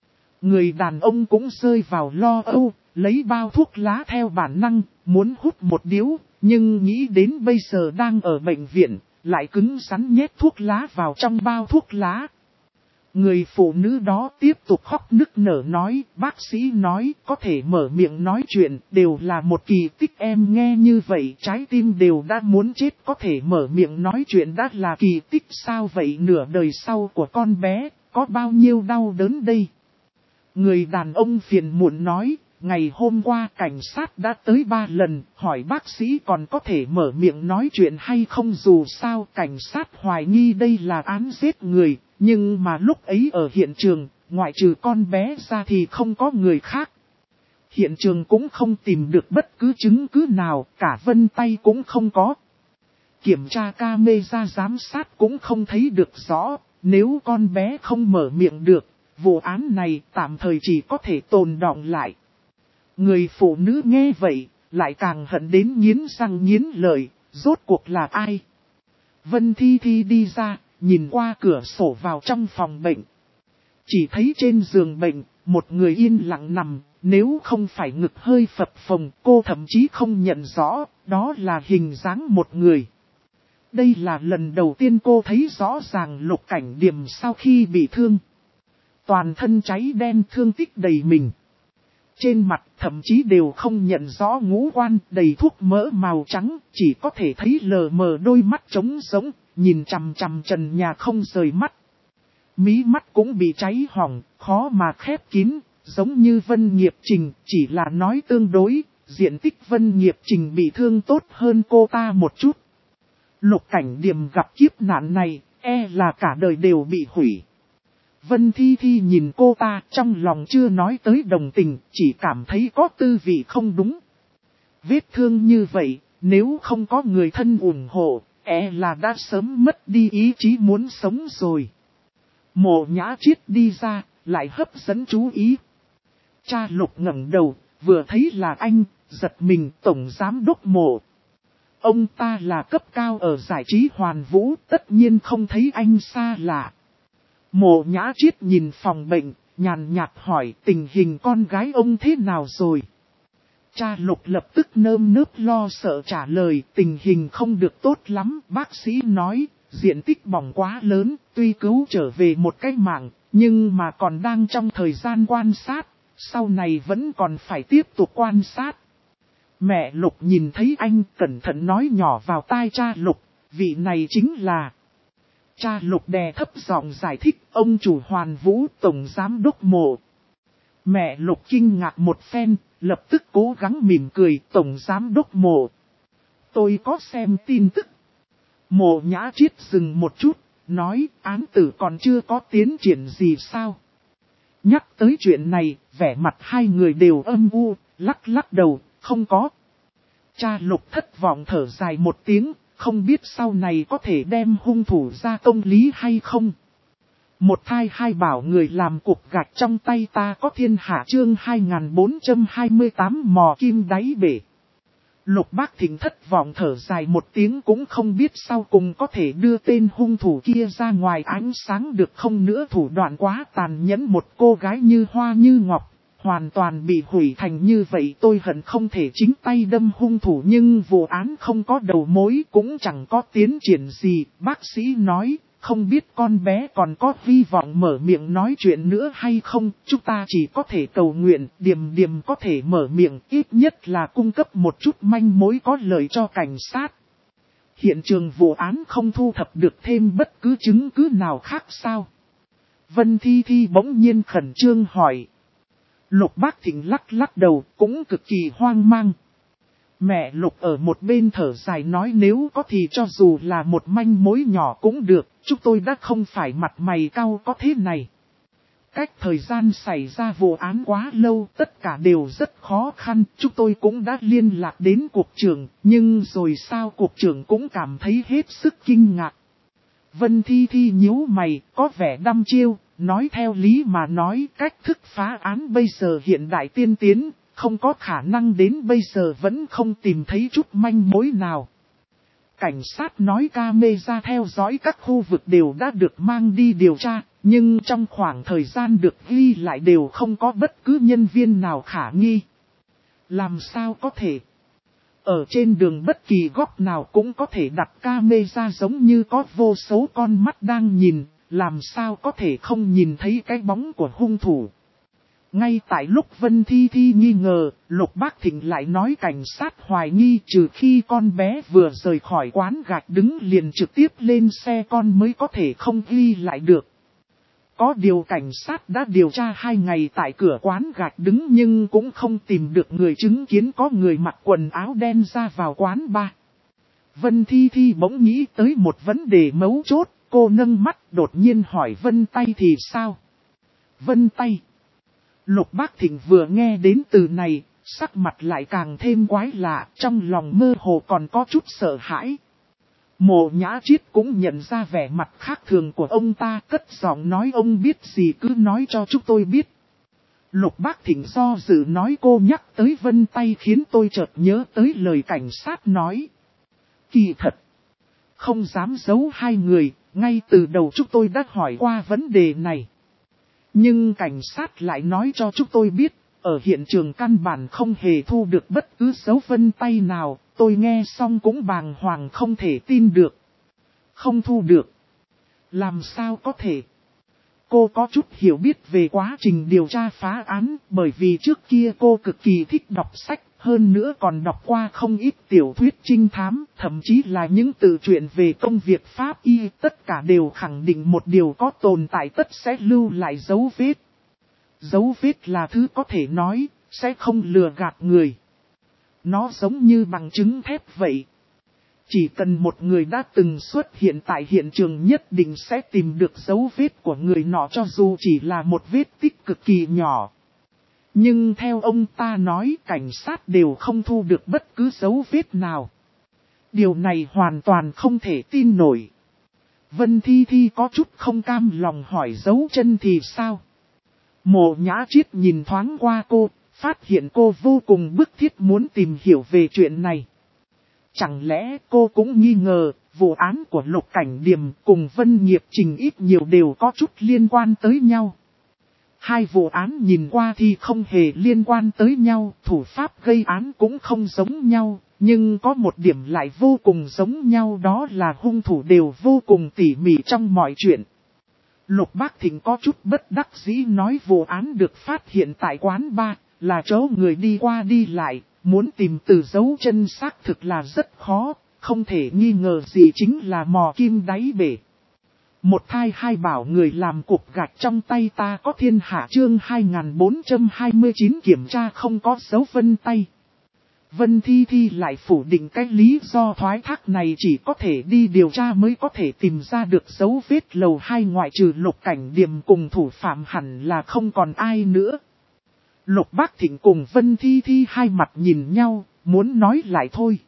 Người đàn ông cũng rơi vào lo âu, lấy bao thuốc lá theo bản năng, muốn hút một điếu, nhưng nghĩ đến bây giờ đang ở bệnh viện, lại cứng rắn nhét thuốc lá vào trong bao thuốc lá. Người phụ nữ đó tiếp tục khóc nức nở nói, bác sĩ nói có thể mở miệng nói chuyện, đều là một kỳ tích. Em nghe như vậy trái tim đều đã muốn chết, có thể mở miệng nói chuyện đã là kỳ tích sao vậy? Nửa đời sau của con bé, có bao nhiêu đau đớn đây? Người đàn ông phiền muộn nói, ngày hôm qua cảnh sát đã tới 3 lần, hỏi bác sĩ còn có thể mở miệng nói chuyện hay không, dù sao cảnh sát hoài nghi đây là án giết người. Nhưng mà lúc ấy ở hiện trường, ngoại trừ con bé ra thì không có người khác. Hiện trường cũng không tìm được bất cứ chứng cứ nào, cả vân tay cũng không có. Kiểm tra camera giám sát cũng không thấy được rõ, nếu con bé không mở miệng được, vụ án này tạm thời chỉ có thể tồn đọng lại. Người phụ nữ nghe vậy, lại càng hận đến nghiến răng nghiến lợi, rốt cuộc là ai? Vân Thi Thi đi ra, nhìn qua cửa sổ vào trong phòng bệnh. Chỉ thấy trên giường bệnh, một người yên lặng nằm, nếu không phải ngực hơi phập phồng, cô thậm chí không nhận rõ, đó là hình dáng một người. Đây là lần đầu tiên cô thấy rõ ràng Lục Cảnh Điềm sau khi bị thương. Toàn thân cháy đen, thương tích đầy mình. Trên mặt thậm chí đều không nhận rõ ngũ quan, đầy thuốc mỡ màu trắng, chỉ có thể thấy lờ mờ đôi mắt trống rỗng, nhìn chằm chằm trần nhà không rời mắt. Mí mắt cũng bị cháy hỏng, khó mà khép kín, giống như Vân Nghiệp Trình, chỉ là nói tương đối, diện tích Vân Nghiệp Trình bị thương tốt hơn cô ta một chút. Lục Cảnh Điềm gặp kiếp nạn này, là cả đời đều bị hủy. Vân Thi Thi nhìn cô ta, trong lòng chưa nói tới đồng tình, chỉ cảm thấy có tư vị không đúng. Vết thương như vậy, nếu không có người thân ủng hộ, là đã sớm mất đi ý chí muốn sống rồi. Mộ Nhã Triết đi ra, lại hấp dẫn chú ý. Cha Lục ngẩng đầu, vừa thấy là anh, giật mình. Tổng giám đốc Mộ. Ông ta là cấp cao ở giải trí Hoàn Vũ, tất nhiên không thấy anh xa lạ. Mộ Nhã Triết nhìn phòng bệnh, nhàn nhạt hỏi tình hình con gái ông thế nào rồi. Cha Lục lập tức nơm nớp lo sợ trả lời, tình hình không được tốt lắm. Bác sĩ nói, diện tích bỏng quá lớn, tuy cứu trở về một cái mạng, nhưng mà còn đang trong thời gian quan sát, sau này vẫn còn phải tiếp tục quan sát. Mẹ Lục nhìn thấy anh cẩn thận nói nhỏ vào tai cha Lục, vị này chính là... Cha Lục đè thấp giọng giải thích, ông chủ Hoàn Vũ, tổng giám đốc Mộ. Mẹ Lục kinh ngạc một phen, lập tức cố gắng mỉm cười, tổng giám đốc Mộ. Tôi có xem tin tức. Mộ Nhã Triết dừng một chút, nói án tử còn chưa có tiến triển gì sao. Nhắc tới chuyện này, vẻ mặt hai người đều âm u, lắc lắc đầu, không có. Cha Lục thất vọng thở dài một tiếng, không biết sau này có thể đem hung thủ ra công lý hay không. Một thai hai bảo người làm cục gạch trong tay ta có thiên hạ chương 2428 mò kim đáy bể. Lục Bác Thịnh thất vọng thở dài một tiếng cũng không biết sau cùng có thể đưa tên hung thủ kia ra ngoài ánh sáng được không nữa, thủ đoạn quá tàn nhẫn, một cô gái như hoa như ngọc, hoàn toàn bị hủy thành như vậy. Tôi hận không thể chính tay đâm hung thủ, nhưng vụ án không có đầu mối cũng chẳng có tiến triển gì. Bác sĩ nói, không biết con bé còn có hy vọng mở miệng nói chuyện nữa hay không, chúng ta chỉ có thể cầu nguyện. Điềm Điềm có thể mở miệng, ít nhất là cung cấp một chút manh mối có lợi cho cảnh sát. Hiện trường vụ án không thu thập được thêm bất cứ chứng cứ nào khác sao? Vân Thi Thi bỗng nhiên khẩn trương hỏi. Lục Bác Thịnh lắc lắc đầu, cũng cực kỳ hoang mang. Mẹ Lục ở một bên thở dài nói, nếu có thì cho dù là một manh mối nhỏ cũng được, chúng tôi đã không phải mặt mày cau có thế này. Cách thời gian xảy ra vụ án quá lâu, tất cả đều rất khó khăn, chúng tôi cũng đã liên lạc đến cục trưởng, nhưng rồi sao cục trưởng cũng cảm thấy hết sức kinh ngạc. Vân Thi Thi nhíu mày, có vẻ đăm chiêu, nói theo lý mà nói cách thức phá án bây giờ hiện đại tiên tiến, không có khả năng đến bây giờ vẫn không tìm thấy chút manh mối nào. Cảnh sát nói camera theo dõi các khu vực đều đã được mang đi điều tra, nhưng trong khoảng thời gian được ghi lại đều không có bất cứ nhân viên nào khả nghi. Làm sao có thể? Ở trên đường bất kỳ góc nào cũng có thể đặt camera, giống như có vô số con mắt đang nhìn, làm sao có thể không nhìn thấy cái bóng của hung thủ. Ngay tại lúc Vân Thi Thi nghi ngờ, Lục Bác Thịnh lại nói cảnh sát hoài nghi trừ khi con bé vừa rời khỏi quán gạch đứng liền trực tiếp lên xe con mới có thể không ghi lại được. Có điều cảnh sát đã điều tra 2 ngày tại cửa quán gạch đứng nhưng cũng không tìm được người chứng kiến có người mặc quần áo đen ra vào quán bar. Vân Thi Thi bỗng nghĩ tới một vấn đề mấu chốt, cô nâng mắt đột nhiên hỏi Vân Tay thì sao? Vân Tay. Lục Bác Thịnh vừa nghe đến từ này, sắc mặt lại càng thêm quái lạ, trong lòng mơ hồ còn có chút sợ hãi. Mộ Nhã Triết cũng nhận ra vẻ mặt khác thường của ông ta, cất giọng nói, ông biết gì cứ nói cho chúng tôi biết. Lục Bác Thịnh do dự nói, cô nhắc tới Vân Tay khiến tôi chợt nhớ tới lời cảnh sát nói. Kỳ thật, không dám giấu hai người, ngay từ đầu chúng tôi đã hỏi qua vấn đề này. Nhưng cảnh sát lại nói cho chúng tôi biết, ở hiện trường căn bản không hề thu được bất cứ dấu vân tay nào, tôi nghe xong cũng bàng hoàng không thể tin được. Không thu được. Làm sao có thể? Cô có chút hiểu biết về quá trình điều tra phá án, bởi vì trước kia cô cực kỳ thích đọc sách, hơn nữa còn đọc qua không ít tiểu thuyết trinh thám, thậm chí là những tự truyện về công việc pháp y, tất cả đều khẳng định một điều, có tồn tại tất sẽ lưu lại dấu vết. Dấu vết là thứ có thể nói, sẽ không lừa gạt người. Nó giống như bằng chứng thép vậy. Chỉ cần một người đã từng xuất hiện tại hiện trường nhất định sẽ tìm được dấu vết của người nọ, cho dù chỉ là một vết tích cực kỳ nhỏ. Nhưng theo ông ta nói, cảnh sát đều không thu được bất cứ dấu vết nào. Điều này hoàn toàn không thể tin nổi. Vân Thi Thi có chút không cam lòng hỏi, dấu chân thì sao? Mộ Nhã Triết nhìn thoáng qua cô, phát hiện cô vô cùng bức thiết muốn tìm hiểu về chuyện này. Chẳng lẽ cô cũng nghi ngờ, vụ án của Lục Cảnh Điềm cùng Vân Nghiệp Trình ít nhiều đều có chút liên quan tới nhau. Hai vụ án nhìn qua thì không hề liên quan tới nhau, thủ pháp gây án cũng không giống nhau, nhưng có một điểm lại vô cùng giống nhau, đó là hung thủ đều vô cùng tỉ mỉ trong mọi chuyện. Lục Bác Thịnh có chút bất đắc dĩ nói vụ án được phát hiện tại quán bar, là chỗ người đi qua đi lại, muốn tìm từ dấu chân xác thực là rất khó, không thể nghi ngờ gì chính là mò kim đáy bể. Một thai hai bảo người làm cục gạch trong tay ta có thiên hạ chương 2429 kiểm tra không có dấu vân tay. Vân Thi Thi lại phủ định cái lý do thoái thác này, chỉ có thể đi điều tra mới có thể tìm ra được dấu vết lầu 2 ngoại trừ Lục Cảnh Điềm cùng thủ phạm hẳn là không còn ai nữa. Lục Bác Thịnh cùng Vân Thi Thi hai mặt nhìn nhau, muốn nói lại thôi.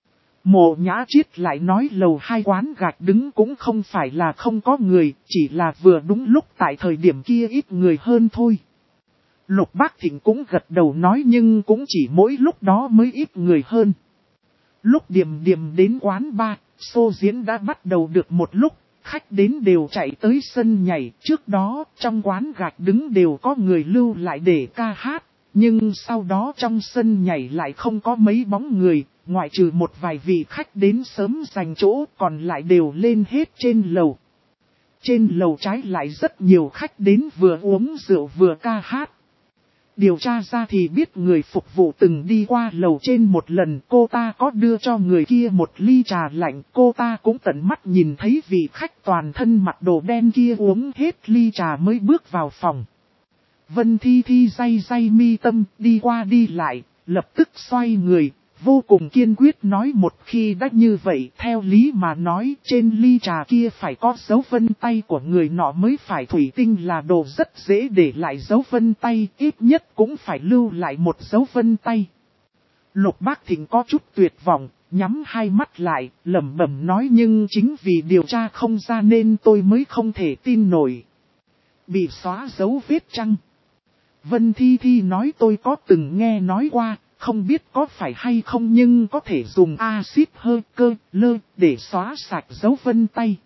Mộ Nhã Triết lại nói lầu 2 quán gạch đứng cũng không phải là không có người, chỉ là vừa đúng lúc tại thời điểm kia ít người hơn thôi. Lục Bác Thịnh cũng gật đầu nói nhưng cũng chỉ mỗi lúc đó mới ít người hơn. Lúc Điềm Điềm đến quán bar, show diễn đã bắt đầu được một lúc, khách đến đều chạy tới sân nhảy. Trước đó trong quán gạch đứng đều có người lưu lại để ca hát, nhưng sau đó trong sân nhảy lại không có mấy bóng người, ngoại trừ một vài vị khách đến sớm giành chỗ, còn lại đều lên hết trên lầu. Trên lầu trái lại rất nhiều khách đến vừa uống rượu vừa ca hát. Điều tra ra thì biết người phục vụ từng đi qua lầu trên một lần, cô ta có đưa cho người kia một ly trà lạnh, cô ta cũng tận mắt nhìn thấy vị khách toàn thân mặc đồ đen kia uống hết ly trà mới bước vào phòng. Vân Thi Thi day mi tâm, đi qua đi lại, lập tức xoay người, vô cùng kiên quyết nói một khi đã như vậy, theo lý mà nói trên ly trà kia phải có dấu vân tay của người nọ mới phải, thủy tinh là đồ rất dễ để lại dấu vân tay, ít nhất cũng phải lưu lại một dấu vân tay. Lục Bác Thịnh có chút tuyệt vọng, nhắm hai mắt lại, lẩm bẩm nói nhưng chính vì điều tra không ra nên tôi mới không thể tin nổi. Bị xóa dấu vết chăng? Vân Thi Thi nói tôi có từng nghe nói qua, không biết có phải hay không nhưng có thể dùng axit hơi cơ lơ để xóa sạch dấu vân tay.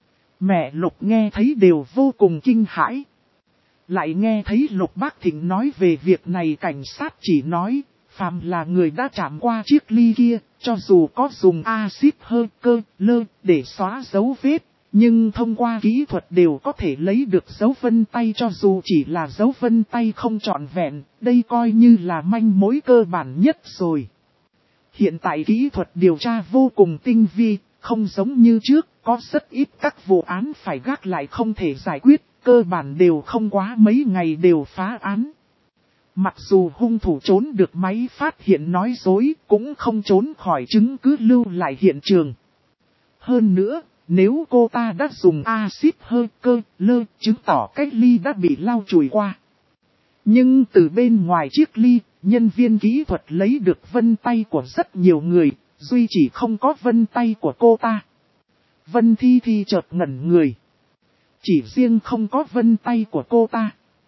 Mẹ Lục nghe thấy đều vô cùng kinh hãi. Lại nghe thấy Lục Bác Thịnh nói về việc này, cảnh sát chỉ nói, phàm là người đã chạm qua chiếc ly kia, cho dù có dùng axit hơi cơ lơ để xóa dấu vết, nhưng thông qua kỹ thuật đều có thể lấy được dấu vân tay, cho dù chỉ là dấu vân tay không trọn vẹn, đây coi như là manh mối cơ bản nhất rồi. Hiện tại kỹ thuật điều tra vô cùng tinh vi, không giống như trước, có rất ít các vụ án phải gác lại không thể giải quyết, cơ bản đều không quá mấy ngày đều phá án. Mặc dù hung thủ trốn được máy phát hiện nói dối, cũng không trốn khỏi chứng cứ lưu lại hiện trường. Hơn nữa, nếu cô ta đã dùng axit hơi cơ lơ, chứng tỏ cái ly đã bị lau chùi qua. Nhưng từ bên ngoài chiếc ly, nhân viên kỹ thuật lấy được vân tay của rất nhiều người, duy chỉ không có vân tay của cô ta. Vân Thi Thi chợt ngẩn người. Chỉ riêng không có vân tay của cô ta.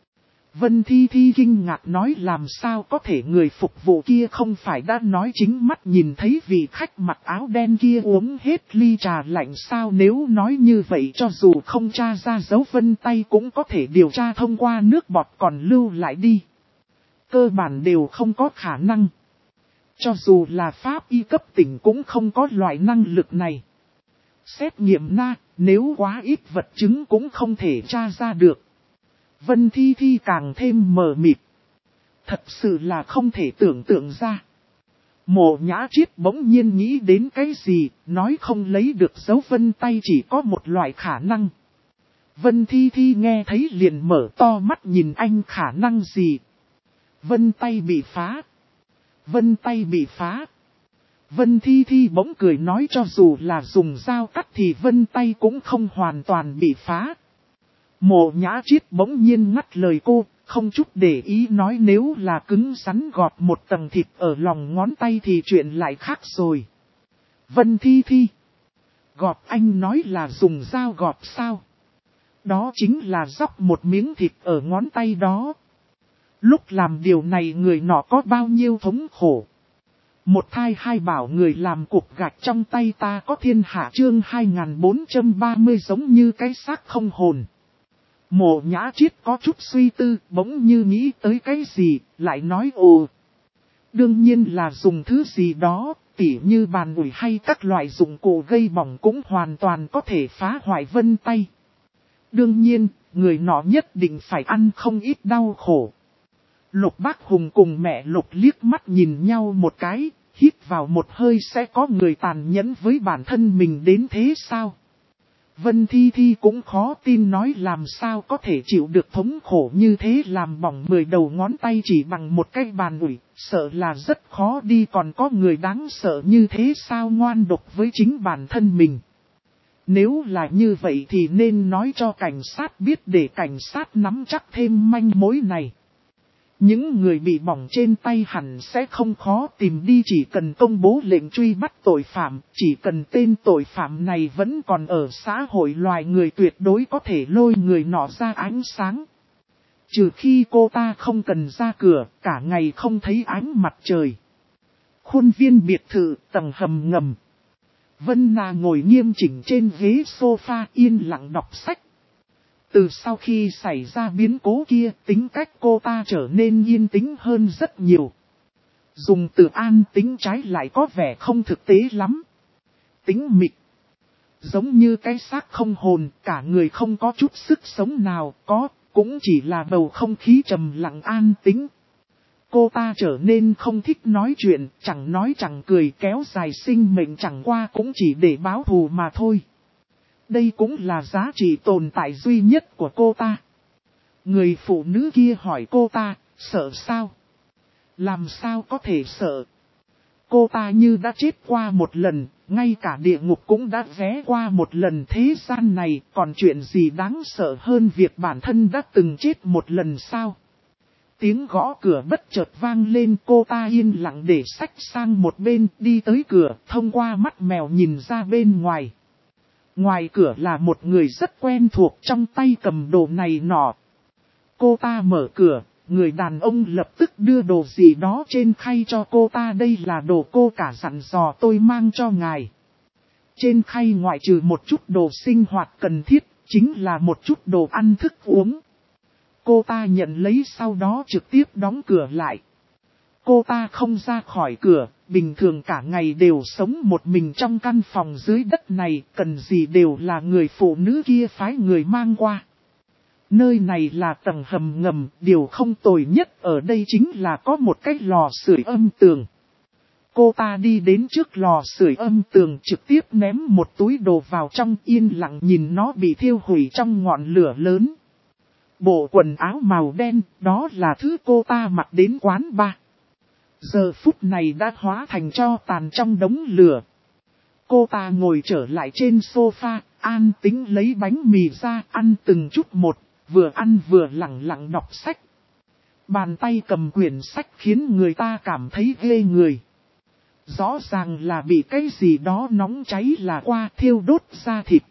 Vân Thi Thi kinh ngạc nói làm sao có thể, người phục vụ kia không phải đã nói chính mắt nhìn thấy vị khách mặc áo đen kia uống hết ly trà lạnh sao, nếu nói như vậy cho dù không tra ra dấu vân tay cũng có thể điều tra thông qua nước bọt còn lưu lại đi. Cơ bản đều không có khả năng. Cho dù là pháp y cấp tỉnh cũng không có loại năng lực này. Xét nghiệm na, nếu quá ít vật chứng cũng không thể tra ra được. Vân Thi Thi càng thêm mờ mịt. Thật sự là không thể tưởng tượng ra. Mộ Nhã Triết bỗng nhiên nghĩ đến cái gì, nói không lấy được dấu vân tay chỉ có một loại khả năng. Vân Thi Thi nghe thấy liền mở to mắt nhìn anh, khả năng gì? Vân tay bị phá. Vân tay bị phá. Vân Thi Thi bỗng cười nói cho dù là dùng dao cắt thì vân tay cũng không hoàn toàn bị phá. Mộ Nhã Triết bỗng nhiên ngắt lời cô, không chút để ý nói nếu là cứng rắn gọt một tầng thịt ở lòng ngón tay thì chuyện lại khác rồi. Vân Thi Thi. Gọt, anh nói là dùng dao gọt sao? Đó chính là róc một miếng thịt ở ngón tay đó. Lúc làm điều này người nọ có bao nhiêu thống khổ. Một thai hai bảo người làm cục gạch trong tay ta có thiên hạ chương 2430 giống như cái xác không hồn. Mộ Nhã Triết có chút suy tư, bỗng như nghĩ tới cái gì, lại nói ồ. Đương nhiên là dùng thứ gì đó, tỉ như bàn ủi hay các loại dụng cụ gây bỏng cũng hoàn toàn có thể phá hoại vân tay. Đương nhiên, người nọ nhất định phải ăn không ít đau khổ. Lục Bác Hùng cùng mẹ Lục liếc mắt nhìn nhau một cái, hít vào một hơi sẽ có người tàn nhẫn với bản thân mình đến thế sao? Vân Thi Thi cũng khó tin nói làm sao có thể chịu được thống khổ như thế, làm bỏng 10 đầu ngón tay chỉ bằng một cái bàn ủi, sợ là rất khó đi, còn có người đáng sợ như thế sao, ngoan độc với chính bản thân mình. Nếu là như vậy thì nên nói cho cảnh sát biết để cảnh sát nắm chắc thêm manh mối này. Những người bị bỏng trên tay hẳn sẽ không khó tìm đi, chỉ cần công bố lệnh truy bắt tội phạm, chỉ cần tên tội phạm này vẫn còn ở xã hội loài người tuyệt đối có thể lôi người nọ ra ánh sáng. Trừ khi cô ta không cần ra cửa, cả ngày không thấy ánh mặt trời. Khuôn viên biệt thự tầng hầm ngầm. Vân Na ngồi nghiêm chỉnh trên ghế sofa yên lặng đọc sách. Từ sau khi xảy ra biến cố kia, tính cách cô ta trở nên yên tĩnh hơn rất nhiều. Dùng từ an tĩnh trái lại có vẻ không thực tế lắm. Tĩnh mịch. Giống như cái xác không hồn, cả người không có chút sức sống nào, cũng chỉ là bầu không khí trầm lặng an tĩnh. Cô ta trở nên không thích nói chuyện, chẳng nói chẳng cười, kéo dài sinh mệnh chẳng qua cũng chỉ để báo thù mà thôi. Đây cũng là giá trị tồn tại duy nhất của cô ta. Người phụ nữ kia hỏi cô ta, sợ sao? Làm sao có thể sợ? Cô ta như đã chết qua một lần, ngay cả địa ngục cũng đã ghé qua một lần, thế gian này còn chuyện gì đáng sợ hơn việc bản thân đã từng chết một lần sao? Tiếng gõ cửa bất chợt vang lên, cô ta yên lặng để sách sang một bên, đi tới cửa, thông qua mắt mèo nhìn ra bên ngoài. Ngoài cửa là một người rất quen thuộc, trong tay cầm đồ này nọ. Cô ta mở cửa, người đàn ông lập tức đưa đồ gì đó trên khay cho cô ta, đây là đồ cô cả dặn dò tôi mang cho ngài. Trên khay ngoại trừ một chút đồ sinh hoạt cần thiết, chính là một chút đồ ăn thức uống. Cô ta nhận lấy sau đó trực tiếp đóng cửa lại. Cô ta không ra khỏi cửa, bình thường cả ngày đều sống một mình trong căn phòng dưới đất này, cần gì đều là người phụ nữ kia phái người mang qua. Nơi này là tầng hầm ngầm, điều không tồi nhất ở đây chính là có một cái lò sưởi âm tường. Cô ta đi đến trước lò sưởi âm tường, trực tiếp ném một túi đồ vào trong, yên lặng nhìn nó bị thiêu hủy trong ngọn lửa lớn. Bộ quần áo màu đen, đó là thứ cô ta mặc đến quán bar. Giờ phút này đã hóa thành tro tàn trong đống lửa. Cô ta ngồi trở lại trên sofa, an tĩnh lấy bánh mì ra, ăn từng chút một, vừa ăn vừa lặng lặng đọc sách. Bàn tay cầm quyển sách khiến người ta cảm thấy ghê người. Rõ ràng là bị cái gì đó nóng cháy là qua thiêu đốt da thịt.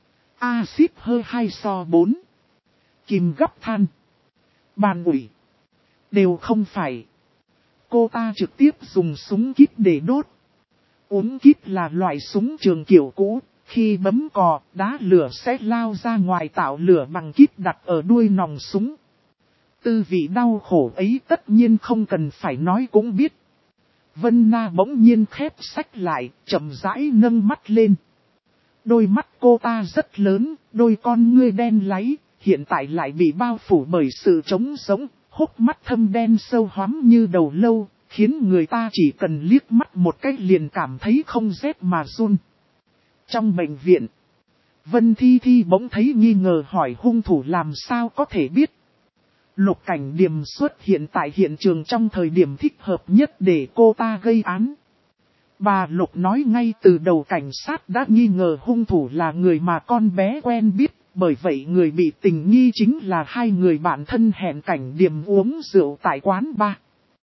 Axit hơi 2:4. Kim gấp than. Bàn ủi. Đều không phải. Cô ta trực tiếp dùng súng kíp để đốt. Uống kíp là loại súng trường kiểu cũ, khi bấm cò, đá lửa sẽ lao ra ngoài tạo lửa bằng kíp đặt ở đuôi nòng súng. Tư vị đau khổ ấy tất nhiên không cần phải nói cũng biết. Vân Na bỗng nhiên khép sách lại, chậm rãi nâng mắt lên. Đôi mắt cô ta rất lớn, đôi con ngươi đen láy, hiện tại lại bị bao phủ bởi sự trống sống. Hốc mắt thâm đen sâu hoắm như đầu lâu, khiến người ta chỉ cần liếc mắt một cái liền cảm thấy không rét mà run. Trong bệnh viện, Vân Thi Thi bỗng thấy nghi ngờ hỏi hung thủ làm sao có thể biết. Lục Cảnh Điềm xuất hiện tại hiện trường trong thời điểm thích hợp nhất để cô ta gây án. Bà Lục nói ngay từ đầu cảnh sát đã nghi ngờ hung thủ là người mà con bé quen biết. Bởi vậy người bị tình nghi chính là hai người bạn thân hẹn Cảnh Điềm uống rượu tại quán bar.